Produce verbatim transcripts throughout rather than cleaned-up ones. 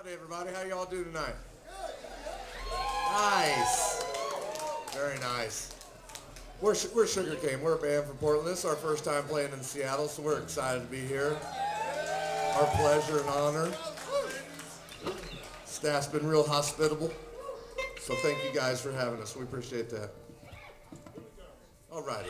Howdy, everybody. How y'all doing tonight? Nice. Very nice. We're, we're Sugar Cane. We're a band from Portland. This is our first time playing in Seattle, so we're excited to be here. Our pleasure and honor. Staff's been real hospitable, so thank you guys for having us. We appreciate that. All righty.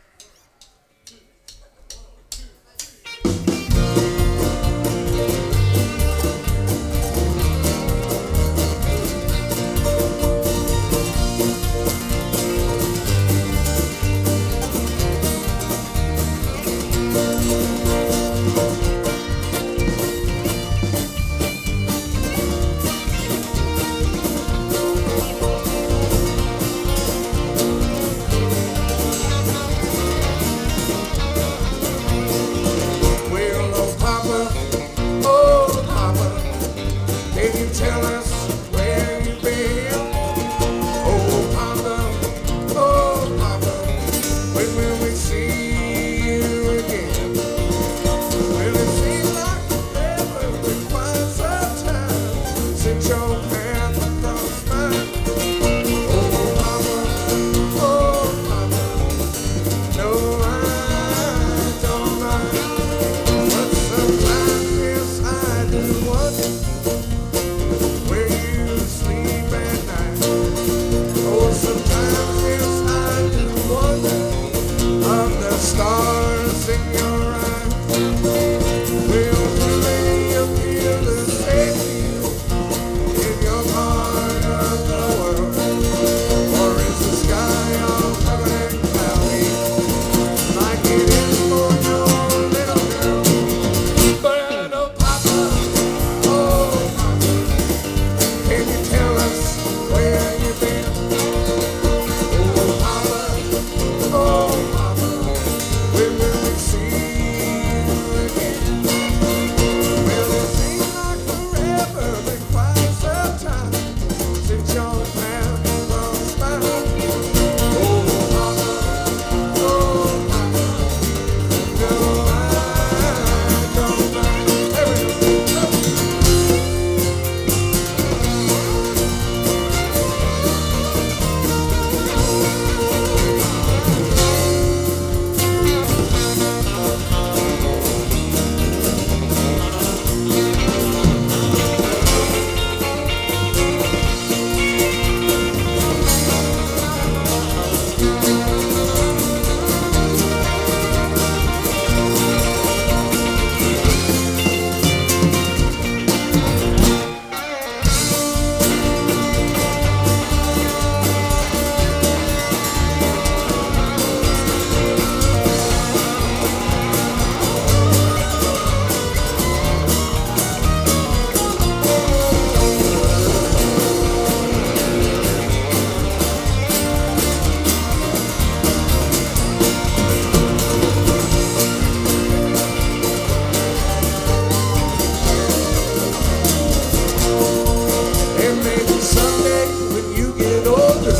Tell us where you've been. Oh, Papa, oh, Papa, when will we see you again? Well, it seems like forever, been quite some time since your path crossed mine. Oh, Papa, oh, Papa, no, I don't mind, but sometimes, yes, I do wonder where you sleep at night. Oh, sometimes, yes, I do wonder of the stars in your eyes. Will they appear the same in your part of the world? Or is the sky all covered and cloudy like it is for your little girl? But I know, Papa, oh, Papa, can you tell us where you've been? Oh, Papa, oh, Papa, when will we see you again? Well, it seems like forever, been quite some time since your path crossed mine. Oh, Papa, oh, Papa, no, I don't mind. There we go. And maybe someday when you get older,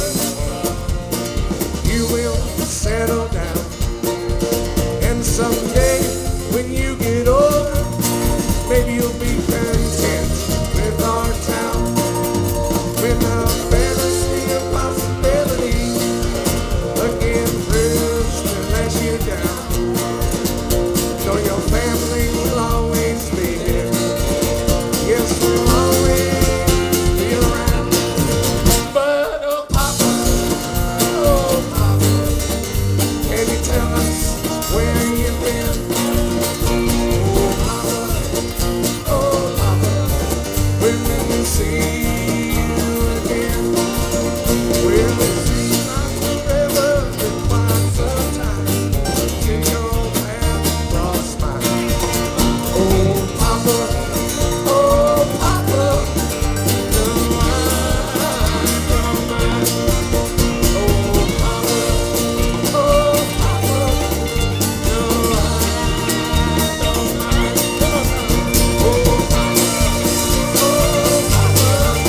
you will settle down. And someday when you get older, maybe you'll be content with our town. Without fantasy and possibility, again proves to let you down. So your family will always be here. Yes, we'll always be around. But oh, Papa, oh, Papa, can you tell us where you've been? Oh, Papa, oh, Papa, when will we see you again? Well, it seems like forever, been quite some time since your path crossed mine. Oh, Papa, oh, Papa, no, I don't mind. Oh, Papa, oh, Papa, no, I don't mind. Come on now. Oh, Papa, oh, Papa,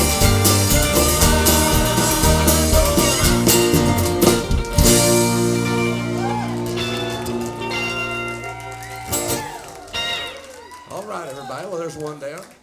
all right, everybody. Well, there's one down.